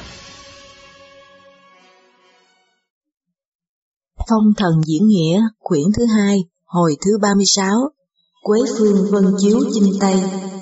Phong thần diễn nghĩa, quyển thứ 2, hồi thứ 36, Quế Phương vân chiếu chinh Tây.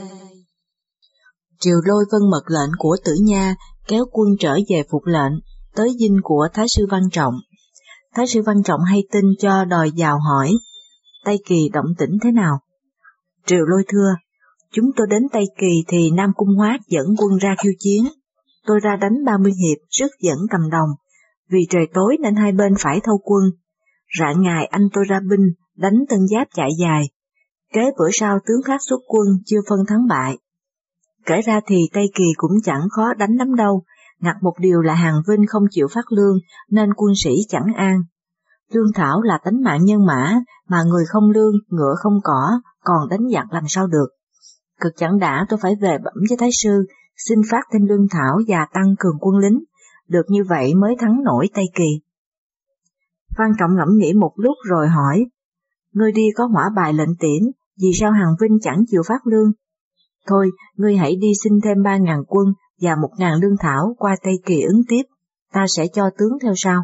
Triều Lôi vâng mật lệnh của Tử Nha, kéo quân trở về phục lệnh, tới dinh của Thái sư Văn Trọng. Thái sư Văn Trọng hay tin cho đòi vào hỏi, Tây Kỳ động tĩnh thế nào? Triều Lôi thưa, chúng tôi đến Tây Kỳ thì Nam Cung Hoát dẫn quân ra khiêu chiến. Tôi ra đánh 30 hiệp, sức dẫn cầm đồng. Vì trời tối nên hai bên phải thâu quân. Rạng ngày anh tôi ra binh, đánh Tân Giáp chạy dài. Kế bữa sau tướng khác xuất quân, chưa phân thắng bại. Kể ra thì Tây Kỳ cũng chẳng khó đánh lắm đâu, ngặt một điều là Hàn Vinh không chịu phát lương, nên quân sĩ chẳng an. Lương thảo là tánh mạng nhân mã, mà người không lương, ngựa không cỏ, còn đánh giặc làm sao được. Cực chẳng đã tôi phải về bẩm với Thái sư, xin phát thêm lương thảo và tăng cường quân lính, được như vậy mới thắng nổi Tây Kỳ. Văn Trọng ngẫm nghĩ một lúc rồi hỏi, ngươi đi có hỏa bài lệnh tiễn, vì sao Hàn Vinh chẳng chịu phát lương? Thôi, ngươi hãy đi xin thêm 3.000 quân và 1.000 lương thảo qua Tây Kỳ ứng tiếp, ta sẽ cho tướng theo sau.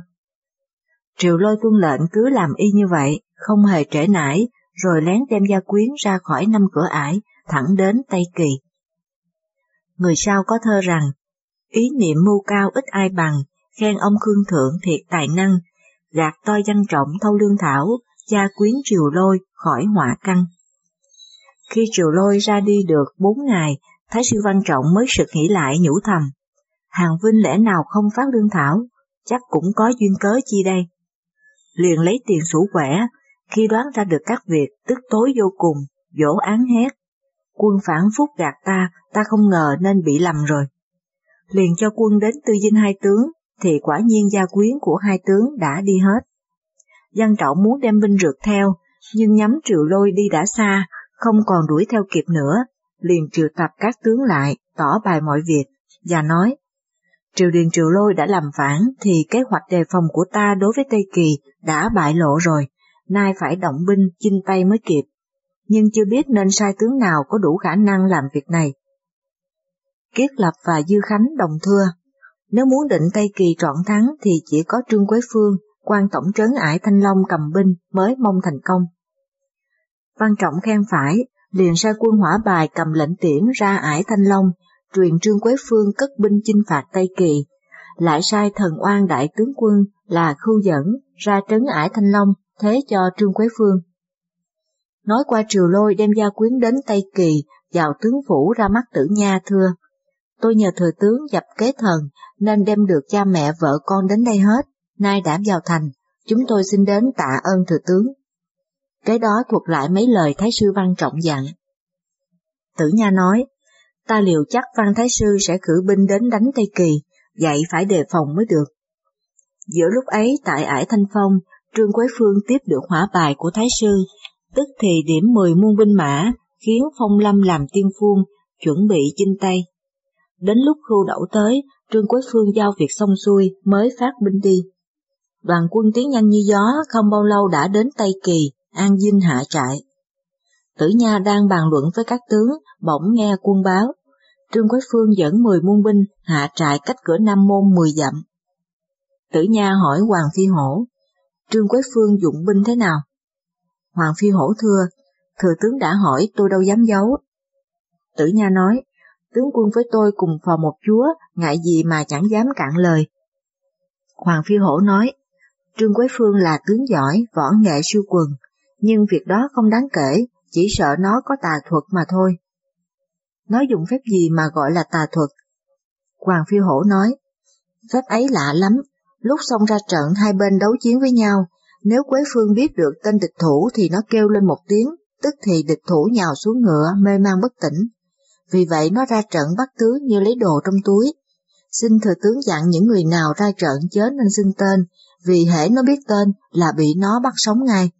Triều Lôi tuân lệnh cứ làm y như vậy, không hề trễ nải, rồi lén đem gia quyến ra khỏi 5 cửa ải, thẳng đến Tây Kỳ. Người sau có thơ rằng, ý niệm mưu cao ít ai bằng, khen ông Khương Thượng thiệt tài năng, gạt toi danh trọng thâu lương thảo, gia quyến Triều Lôi khỏi họa căn. Khi Triều Lôi ra đi được 4 ngày, Thái sư Văn Trọng mới sực nghĩ lại nhủ thầm, Hàn Vinh lẽ nào không phát lương thảo, chắc cũng có duyên cớ chi đây. Liền lấy tiền sủ quẻ, khi đoán ra được các việc, tức tối vô cùng, vỗ án hét. Quân phản phúc gạt ta không ngờ nên bị lầm rồi. Liền cho quân đến tư dinh hai tướng, thì quả nhiên gia quyến của hai tướng đã đi hết. Văn Trọng muốn đem binh rượt theo, nhưng nhắm Triều Lôi đi đã xa, không còn đuổi theo kịp nữa, liền triệu tập các tướng lại, tỏ bài mọi việc, và nói, triều đình Triều Lôi đã làm phản, thì kế hoạch đề phòng của ta đối với Tây Kỳ đã bại lộ rồi, nay phải động binh chinh Tây mới kịp, nhưng chưa biết nên sai tướng nào có đủ khả năng làm việc này. Kiết Lập và Dư Khánh đồng thưa, nếu muốn định Tây Kỳ trọn thắng thì chỉ có Trương Quế Phương, quan tổng trấn ải Thanh Long cầm binh mới mong thành công. Văn Trọng khen phải, liền sai quân hỏa bài cầm lệnh tiễn ra ải Thanh Long, truyền Trương Quế Phương cất binh chinh phạt Tây Kỳ, lại sai Thần Oan đại tướng quân là Khưu Dẫn ra trấn ải Thanh Long thế cho Trương Quế Phương. Nói qua Triều Lôi đem gia quyến đến Tây Kỳ, vào tướng phủ ra mắt Tử Nha thưa, tôi nhờ thừa tướng dập kế thần nên đem được cha mẹ vợ con đến đây hết, nay đã vào thành, chúng tôi xin đến tạ ơn thừa tướng. Kế đó thuật lại mấy lời Thái sư Văn Trọng dặn. Tử Nha nói, ta liều chắc Văn Thái sư sẽ cử binh đến đánh Tây Kỳ, vậy phải đề phòng mới được. Giữa lúc ấy tại ải Thanh Phong, Trương Quế Phương tiếp được hỏa bài của Thái sư, tức thì điểm 10 muôn binh mã, khiến Phong Lâm làm tiên phong, chuẩn bị chinh Tây. Đến lúc Khưu Đẩu tới, Trương Quế Phương giao việc xong xuôi mới phát binh đi. Đoàn quân tiến nhanh như gió, không bao lâu đã đến Tây Kỳ, an dinh hạ trại. Tử Nha đang bàn luận với các tướng, bỗng nghe quân báo. Trương Quế Phương dẫn 10 muôn binh hạ trại cách cửa Nam Môn 10 dặm. Tử Nha hỏi Hoàng Phi Hổ, Trương Quế Phương dụng binh thế nào? Hoàng Phi Hổ thưa, thừa tướng đã hỏi tôi đâu dám giấu. Tử Nha nói, tướng quân với tôi cùng phò một chúa, ngại gì mà chẳng dám cạn lời. Hoàng Phi Hổ nói, Trương Quế Phương là tướng giỏi, võ nghệ siêu quần, nhưng việc đó không đáng kể, chỉ sợ nó có tà thuật mà thôi. Nó dùng phép gì mà gọi là tà thuật? Hoàng Phi Hổ nói, phép ấy lạ lắm, lúc xông ra trận hai bên đấu chiến với nhau, nếu Quế Phương biết được tên địch thủ thì nó kêu lên một tiếng, tức thì địch thủ nhào xuống ngựa mê man bất tỉnh. Vì vậy nó ra trận bắt tướng như lấy đồ trong túi. Xin thừa tướng dặn những người nào ra trận chớ nên xưng tên, vì hễ nó biết tên là bị nó bắt sống ngay.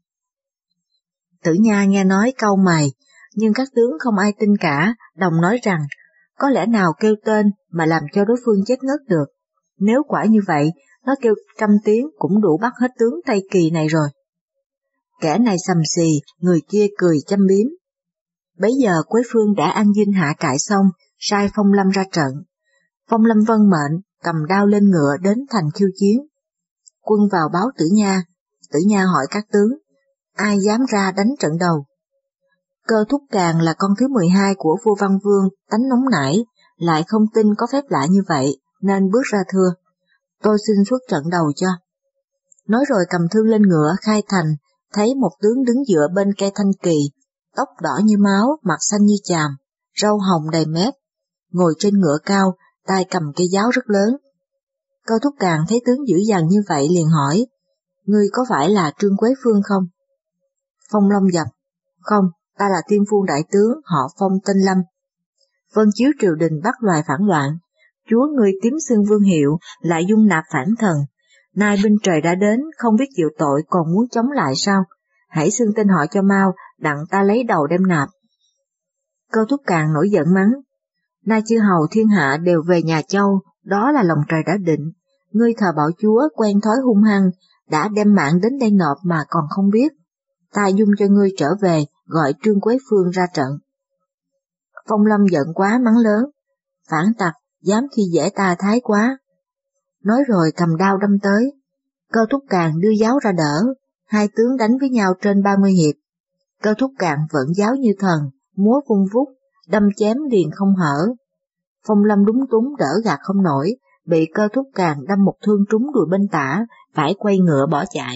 Tử Nha nghe nói cau mày, nhưng các tướng không ai tin cả, đồng nói rằng, có lẽ nào kêu tên mà làm cho đối phương chết ngất được. Nếu quả như vậy, nó kêu 100 tiếng cũng đủ bắt hết tướng Tây Kỳ này rồi. Kẻ này sầm xì, người kia cười châm biếm. Bấy giờ Quế Phương đã an dinh hạ trại xong, sai Phong Lâm ra trận. Phong Lâm vâng mệnh, cầm đao lên ngựa đến thành khiêu chiến. Quân vào báo Tử Nha. Tử Nha hỏi các tướng, ai dám ra đánh trận đầu? Cơ Thúc Càng là con thứ 12 của vua Văn Vương, tánh nóng nảy, lại không tin có phép lạ như vậy, nên bước ra thưa, tôi xin xuất trận đầu cho. Nói rồi cầm thương lên ngựa khai thành, thấy một tướng đứng dựa bên cây thanh kỳ, tóc đỏ như máu, mặt xanh như chàm, râu hồng đầy mép, ngồi trên ngựa cao, tay cầm cây giáo rất lớn. Cơ Thúc Càng thấy tướng dữ dằn như vậy liền hỏi, ngươi có phải là Trương Quế Phương không? Phong Long dập, không, ta là Tiên Phu đại tướng, họ Phong tên Lâm. Vân chiếu triều đình bắt loài phản loạn, chúa ngươi tím xưng vương hiệu, lại dung nạp phản thần. Nay binh trời đã đến, không biết chịu tội còn muốn chống lại sao? Hãy xưng tên họ cho mau, đặng ta lấy đầu đem nạp. Cơ Thúc Càng nổi giận mắng, nay chư hầu thiên hạ đều về nhà Châu, đó là lòng trời đã định. Ngươi thờ bảo chúa quen thói hung hăng, đã đem mạng đến đây nộp mà còn không biết. Ta dung cho ngươi trở về, gọi Trương Quế Phương ra trận. Phong Lâm giận quá mắng lớn, phản tặc, dám khi dễ ta thái quá. Nói rồi cầm đao đâm tới, Cơ Thúc Càng đưa giáo ra đỡ, hai tướng đánh với nhau trên 30 hiệp. Cơ Thúc Càng vận giáo như thần, múa vung vút, đâm chém liền không hở. Phong Lâm đúng túng đỡ gạt không nổi, bị Cơ Thúc Càng đâm một thương trúng đùi bên tả, phải quay ngựa bỏ chạy.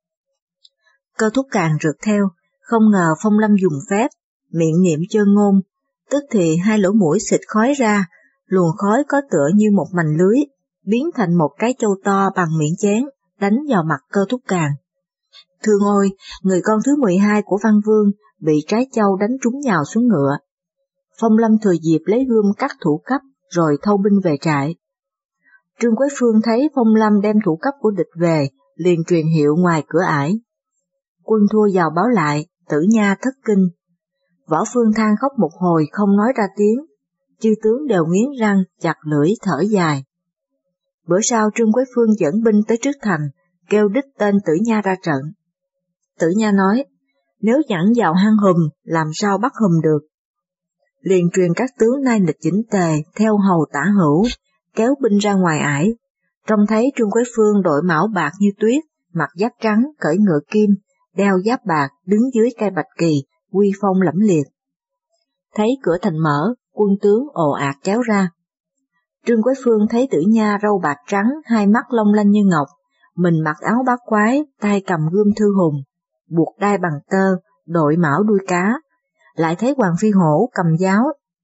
Cơ Thúc Càng rượt theo, không ngờ Phong Lâm dùng phép, miệng niệm chơn ngôn, tức thì hai lỗ mũi xịt khói ra, luồng khói có tựa như một mành lưới, biến thành một cái châu to bằng miệng chén, đánh vào mặt Cơ Thúc Càng. Thương ôi, người con thứ 12 của Văn Vương bị trái châu đánh trúng nhào xuống ngựa. Phong Lâm thừa dịp lấy gươm cắt thủ cấp, rồi thâu binh về trại. Trương Quế Phương thấy Phong Lâm đem thủ cấp của địch về, liền truyền hiệu ngoài cửa ải. Quân thua vào báo lại, Tử Nha thất kinh. Võ Phương than khóc một hồi không nói ra tiếng, chư tướng đều nghiến răng, chặt lưỡi thở dài. Bữa sau Trương Quế Phương dẫn binh tới trước thành, kêu đích tên Tử Nha ra trận. Tử Nha nói, nếu chẳng vào hang hùm, làm sao bắt hùm được? Liền truyền các tướng nai nịch chỉnh tề, theo hầu Tả Hữu, kéo binh ra ngoài ải. Trông thấy Trương Quế Phương đội mão bạc như tuyết, mặc giáp trắng, cưỡi ngựa kim, đeo giáp bạc, đứng dưới cây bạch kỳ, uy phong lẫm liệt. Thấy cửa thành mở, quân tướng ồ ạt kéo ra. Trương Quế Phương thấy Tử Nha râu bạc trắng, hai mắt long lanh như ngọc, mình mặc áo bát quái, tay cầm gươm thư hùng, buộc đai bằng tơ, đội mão đuôi cá. Lại thấy Hoàng Phi Hổ cầm giáo,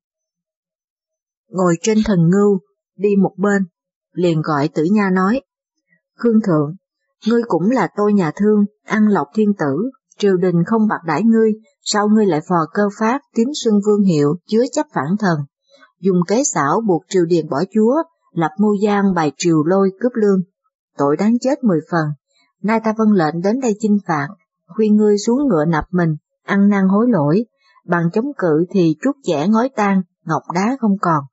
ngồi trên thần ngưu, đi một bên, liền gọi Tử Nha nói, Khương Thượng, ngươi cũng là tôi nhà thương, ăn lộc thiên tử, triều đình không bạc đãi ngươi, sao ngươi lại phò cơ pháp tím xưng vương hiệu, chứa chấp phản thần, dùng kế xảo buộc triều điền bỏ chúa, lập mưu gian bài triều lôi cướp lương, tội đáng chết 10 phần. Nay ta vâng lệnh đến đây chinh phạt, khuyên ngươi xuống ngựa nạp mình, ăn năn hối lỗi, bằng chống cự thì trút chẻ ngói tan, ngọc đá không còn.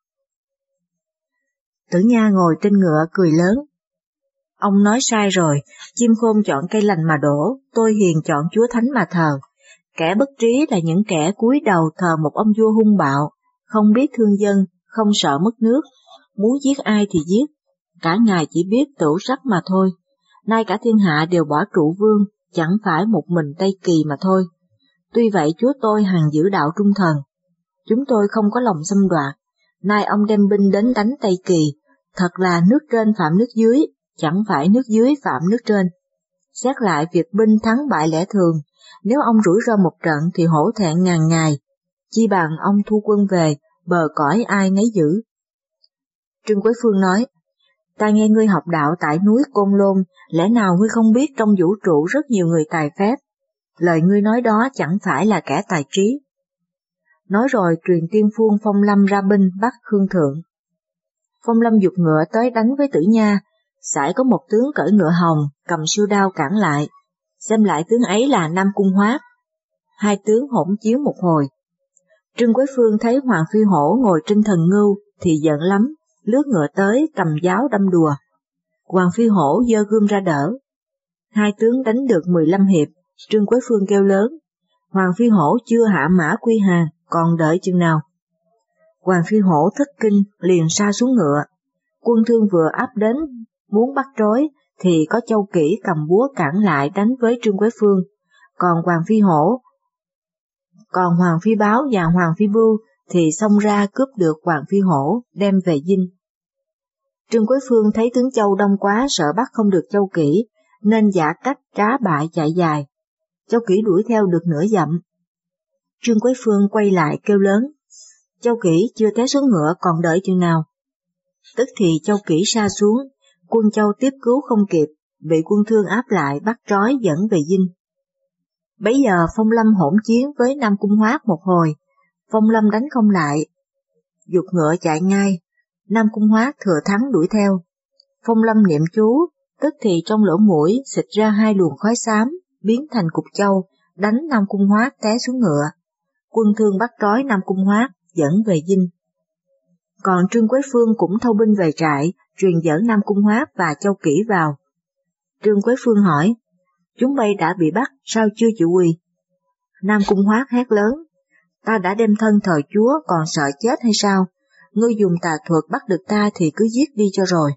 Tử Nha ngồi trên ngựa cười lớn. Ông nói sai rồi, chim khôn chọn cây lành mà đổ, tôi hiền chọn chúa thánh mà thờ. Kẻ bất trí là những kẻ cúi đầu thờ một ông vua hung bạo, không biết thương dân, không sợ mất nước, muốn giết ai thì giết, cả ngày chỉ biết tửu sắc mà thôi. Nay cả thiên hạ đều bỏ trụ vương, chẳng phải một mình Tây Kỳ mà thôi. Tuy vậy chúa tôi hằng giữ đạo trung thần. Chúng tôi không có lòng xâm đoạt, nay ông đem binh đến đánh Tây Kỳ, thật là nước trên phạm nước dưới, chẳng phải nước dưới phạm nước trên. Xét lại việc binh thắng bại lẽ thường, nếu ông rủi ro một trận thì hổ thẹn ngàn ngày, chi bằng ông thu quân về, bờ cõi ai nấy giữ. Trương Quế Phương nói, ta nghe ngươi học đạo tại núi Côn Lôn, lẽ nào ngươi không biết trong vũ trụ rất nhiều người tài phép, lời ngươi nói đó chẳng phải là kẻ tài trí. Nói rồi truyền Tiên Phu Phong Lâm ra binh bắt Khương Thượng. Phong Lâm giục ngựa tới đánh với Tử Nha, sải có một tướng cởi ngựa hồng, cầm siêu đao cản lại, xem lại tướng ấy là Nam Cung Hoát. Hai tướng hỗn chiến một hồi. Trương Quế Phương thấy Hoàng Phi Hổ ngồi trên thần ngưu thì giận lắm, lướt ngựa tới cầm giáo đâm đùa. Hoàng Phi Hổ giơ gươm ra đỡ. Hai tướng đánh được 15 hiệp, Trương Quế Phương kêu lớn, Hoàng Phi Hổ chưa hạ mã quy hàng, còn đợi chừng nào. Hoàng Phi Hổ thất kinh liền sa xuống ngựa, Quân Thương vừa áp đến muốn bắt trói, thì có Châu Kỷ cầm búa cản lại đánh với Trương Quế Phương, còn Hoàng Phi Báo và Hoàng Phi Bưu thì xông ra cướp được Hoàng Phi Hổ đem về dinh. Trương Quế Phương thấy tướng Châu đông quá sợ bắt không được Châu Kỷ, nên giả cách trá bại chạy dài. Châu Kỷ đuổi theo được nửa dặm. Trương Quế Phương quay lại kêu lớn, Châu Kỷ chưa té xuống ngựa còn đợi chừng nào. Tức thì Châu Kỷ sa xuống, quân Châu tiếp cứu không kịp, bị quân Thương áp lại bắt trói dẫn về dinh. Bấy giờ Phong Lâm hỗn chiến với Nam Cung Hoát một hồi, Phong Lâm đánh không lại, giục ngựa chạy ngay, Nam Cung Hoát thừa thắng đuổi theo. Phong Lâm niệm chú, tức thì trong lỗ mũi xịt ra 2 luồng khói xám, biến thành cục châu, đánh Nam Cung Hoát té xuống ngựa. Quân Thương bắt trói Nam Cung Hoát, dẫn về dinh. Còn Trương Quế Phương cũng thâu binh về trại, truyền dẫn Nam Cung Hoát và Châu Kỷ vào. Trương Quế Phương hỏi, chúng bay đã bị bắt, sao chưa chịu quỳ? Nam Cung Hoát hét lớn, ta đã đem thân thờ chúa còn sợ chết hay sao? Ngươi dùng tà thuật bắt được ta thì cứ giết đi cho rồi.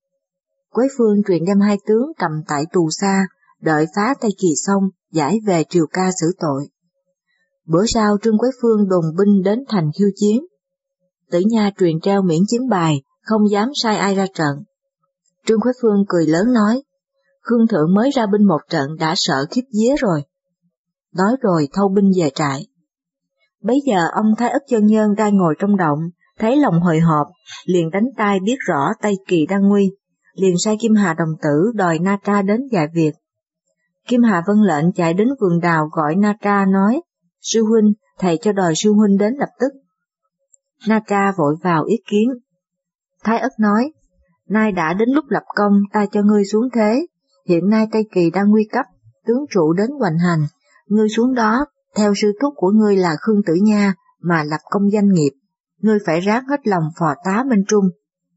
Quế Phương truyền đem 2 tướng cầm tại tù xa, đợi phá Tây Kỳ xong, giải về triều ca xử tội. Bữa sau Trương Quế Phương đồn binh đến thành khiêu chiến. Tử Nha truyền treo miễn chiến bài, không dám sai ai ra trận. Trương Quế Phương cười lớn nói, Khương Thượng mới ra binh một trận đã sợ khiếp vía rồi. Nói rồi thâu binh về trại. Bấy giờ ông Thái Ất Chân Nhân đang ngồi trong động, thấy lòng hồi hộp, liền đánh tay biết rõ Tây Kỳ đang nguy, liền sai Kim Hà đồng tử đòi Na Tra đến giải việc. Kim Hà vâng lệnh chạy đến vườn đào gọi Na Tra nói, sư huynh, thầy cho đòi sư huynh đến lập tức. Na Tra vội vào ý kiến. Thái Ất nói, nay đã đến lúc lập công, ta cho ngươi xuống thế, hiện nay Tây Kỳ đang nguy cấp, tướng trụ đến hoành hành, ngươi xuống đó, theo sư thúc của ngươi là Khương Tử Nha mà lập công danh nghiệp, ngươi phải ráng hết lòng phò tá Minh Trung.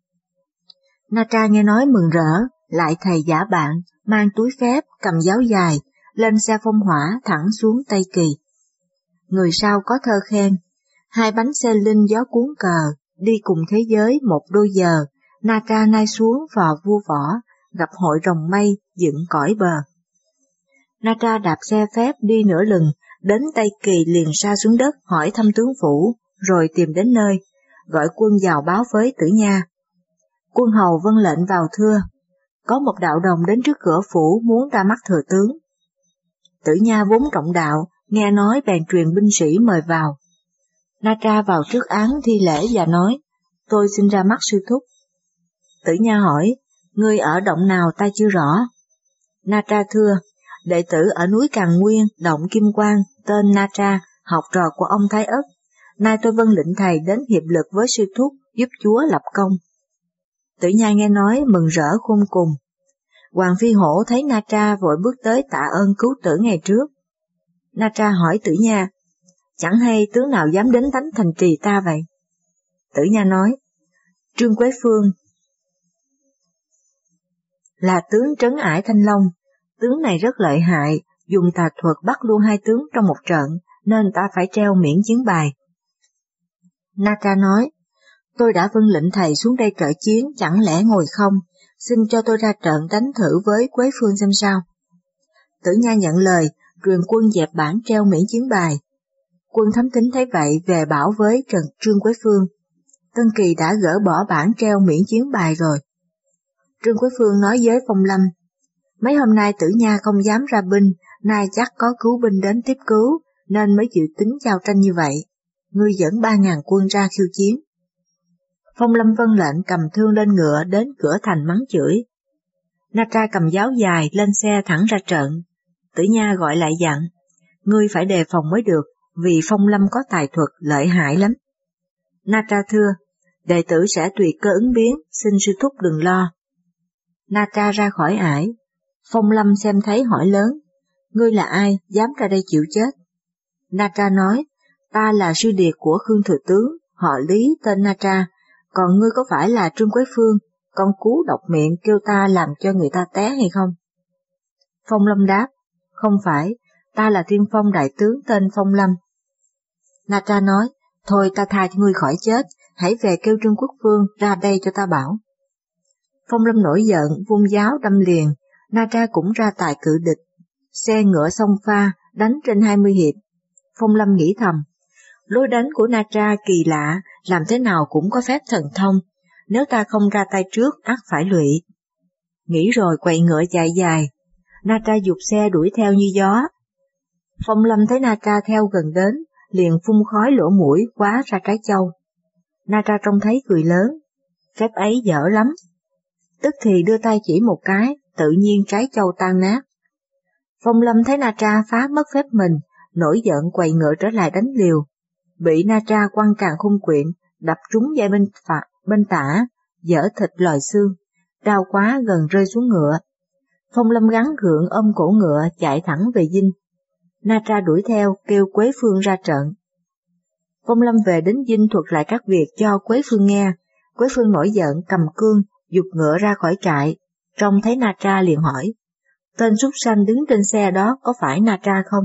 Na Tra nghe nói mừng rỡ, lại thầy giả bạn, mang túi phép, cầm giáo dài, lên xe phong hỏa thẳng xuống Tây Kỳ. Người sau có thơ khen, 2 bánh xe linh gió cuốn cờ, đi cùng thế giới 1 đôi giờ, Na Tra nay xuống phò vua võ, gặp hội rồng mây, dựng cõi bờ. Na Tra đạp xe phép đi nửa lừng, đến Tây Kỳ liền sa xuống đất hỏi thăm tướng phủ, rồi tìm đến nơi, gọi quân vào báo với Tử Nha. Quân hầu vâng lệnh vào thưa, có một đạo đồng đến trước cửa phủ muốn ra mắt thừa tướng. Tử Nha vốn trọng đạo, nghe nói bèn truyền binh sĩ mời vào. Na Tra vào trước án thi lễ và nói, tôi xin ra mắt sư thúc. Tử Nha hỏi, ngươi ở động nào ta chưa rõ. Na Tra thưa, đệ tử ở núi Càn Nguyên, động Kim Quang, tên Na Tra, học trò của ông Thái Ất. Nay tôi vâng lệnh thầy đến hiệp lực với sư thúc, giúp chúa lập công. Tử Nha nghe nói mừng rỡ khôn cùng. Hoàng Phi Hổ thấy Na Tra vội bước tới tạ ơn cứu tử ngày trước. Na Tra hỏi Tử Nha, chẳng hay tướng nào dám đến đánh thành trì ta vậy? Tử Nha nói, Trương Quế Phương là tướng trấn ải Thanh Long, tướng này rất lợi hại, dùng tà thuật bắt luôn 2 tướng trong một trận, nên ta phải treo miễn chiến bài. Na Tra nói, tôi đã vâng lệnh thầy xuống đây trợ chiến, chẳng lẽ ngồi không, xin cho tôi ra trận đánh thử với Quế Phương xem sao. Tử Nha nhận lời, truyền quân dẹp bản treo miễn chiến bài. Quân Thám Thính thấy vậy về bảo với Trương Quế Phương, Tân Kỳ đã gỡ bỏ bản treo miễn chiến bài rồi. Trương Quế Phương nói với Phong Lâm, mấy hôm nay Tử Nha không dám ra binh, nay chắc có cứu binh đến tiếp cứu, nên mới chịu tính giao tranh như vậy. Ngươi dẫn 3.000 quân ra khiêu chiến. Phong Lâm vâng lệnh cầm thương lên ngựa đến cửa thành mắng chửi. Na Tra cầm giáo dài lên xe thẳng ra trận. Tử Nha gọi lại dặn, ngươi phải đề phòng mới được, vì Phong Lâm có tài thuật lợi hại lắm. Na Tra thưa, đệ tử sẽ tùy cơ ứng biến, xin sư thúc đừng lo. Na Tra ra khỏi ải. Phong Lâm xem thấy hỏi lớn, ngươi là ai, dám ra đây chịu chết? Na Tra nói, ta là sư điệt của Khương Thừa Tướng, họ Lý tên Na Tra, còn ngươi có phải là Trương Quế Phương, con cú độc miệng kêu ta làm cho người ta té hay không? Phong Lâm đáp, không phải, ta là Tiên Phong đại tướng tên Phong Lâm. Na Tra nói, thôi ta tha cho ngươi khỏi chết, hãy về kêu Trương Quốc Phương ra đây cho ta bảo. Phong Lâm nổi giận, vung giáo đâm liền, Na Tra cũng ra tài cự địch. Xe ngựa xông pha, đánh trên 20 hiệp. Phong Lâm nghĩ thầm, lối đánh của Na Tra kỳ lạ, làm thế nào cũng có phép thần thông, nếu ta không ra tay trước ắt phải lụy. Nghĩ rồi quậy ngựa chạy dài, Na Tra giục xe đuổi theo như gió. Phong Lâm thấy Na Tra theo gần đến, liền phun khói lỗ mũi quá ra trái châu. Na Tra trông thấy cười lớn, phép ấy dở lắm. Tức thì đưa tay chỉ một cái, tự nhiên trái châu tan nát. Phong Lâm thấy Na Tra phá mất phép mình, nổi giận quậy ngựa trở lại đánh liều. Bị Na Tra quăng càn khôn quyện, đập trúng vai bên tả, dở thịt lòi xương, đau quá gần rơi xuống ngựa. Phong Lâm gắng gượng ôm cổ ngựa chạy thẳng về dinh. Na Tra đuổi theo kêu Quế Phương ra trận. Phong Lâm về đến dinh thuật lại các việc cho Quế Phương nghe. Quế Phương nổi giận cầm cương, giục ngựa ra khỏi trại. Trông thấy Na Tra liền hỏi, tên súc sanh đứng trên xe đó có phải Na Tra không?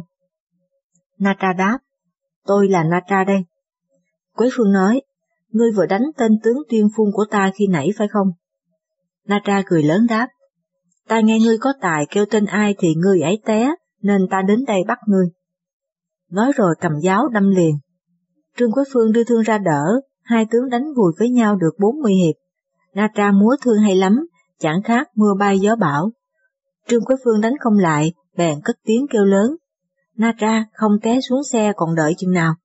Na Tra đáp, tôi là Na Tra đây. Quế Phương nói, ngươi vừa đánh tên tướng Tuyên Phun của ta khi nãy phải không? Na Tra cười lớn đáp, ta nghe ngươi có tài kêu tên ai thì ngươi ấy té, nên ta đến đây bắt ngươi. Nói rồi cầm giáo đâm liền. Trương Quế Phương đưa thương ra đỡ, hai tướng đánh vùi với nhau được 40 hiệp. Na Tra múa thương hay lắm, chẳng khác mưa bay gió bão. Trương Quế Phương đánh không lại, bèn cất tiếng kêu lớn. Na Tra không té xuống xe còn đợi chừng nào.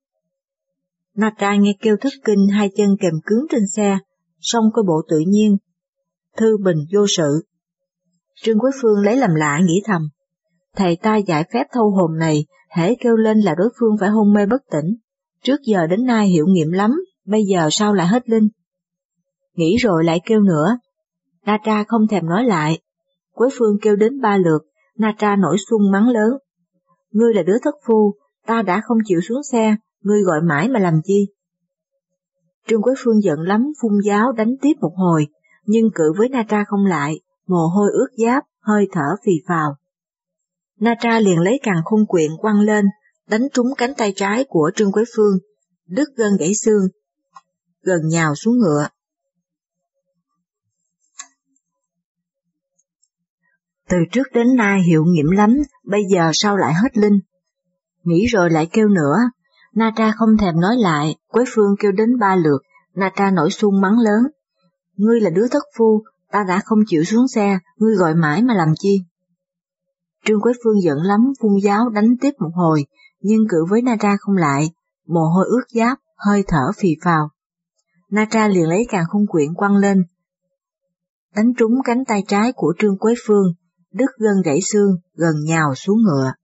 Na Tra nghe kêu thất kinh, hai chân kềm cứng trên xe, song coi bộ tự nhiên, thư bình vô sự. Trương Quế Phương lấy làm lạ nghĩ thầm, thầy ta dạy phép thâu hồn này, hễ kêu lên là đối phương phải hôn mê bất tỉnh. Trước giờ đến nay hiệu nghiệm lắm, bây giờ sao lại hết linh? Nghĩ rồi lại kêu nữa. Na Tra không thèm nói lại. Quế Phương kêu đến 3 lượt, Na Tra nổi xung mắng lớn. Ngươi là đứa thất phu, ta đã không chịu xuống xe, ngươi gọi mãi mà làm chi? Trương Quế Phương giận lắm, phun giáo đánh tiếp một hồi, nhưng cự với Na Tra không lại, mồ hôi ướt giáp, hơi thở phì phào. Na Tra liền lấy càn khôn quyện quăng lên, đánh trúng cánh tay trái của Trương Quế Phương, đứt gân gãy xương, gần nhào xuống ngựa. Từ trước đến nay hiệu nghiệm lắm, bây giờ sao lại hết linh? Nghĩ rồi lại kêu nữa. Na Tra không thèm nói lại, Quế Phương kêu đến 3 lượt, Na Tra nổi xung mắng lớn. Ngươi là đứa thất phu, ta đã không chịu xuống xe, ngươi gọi mãi mà làm chi? Trương Quế Phương giận lắm, phun giáo đánh tiếp một hồi, nhưng cự với Na Tra không lại, mồ hôi ướt giáp, hơi thở phì phào. Na Tra liền lấy càn khôn quyện quăng lên, đánh trúng cánh tay trái của Trương Quế Phương, đứt gân gãy xương, gần nhào xuống ngựa.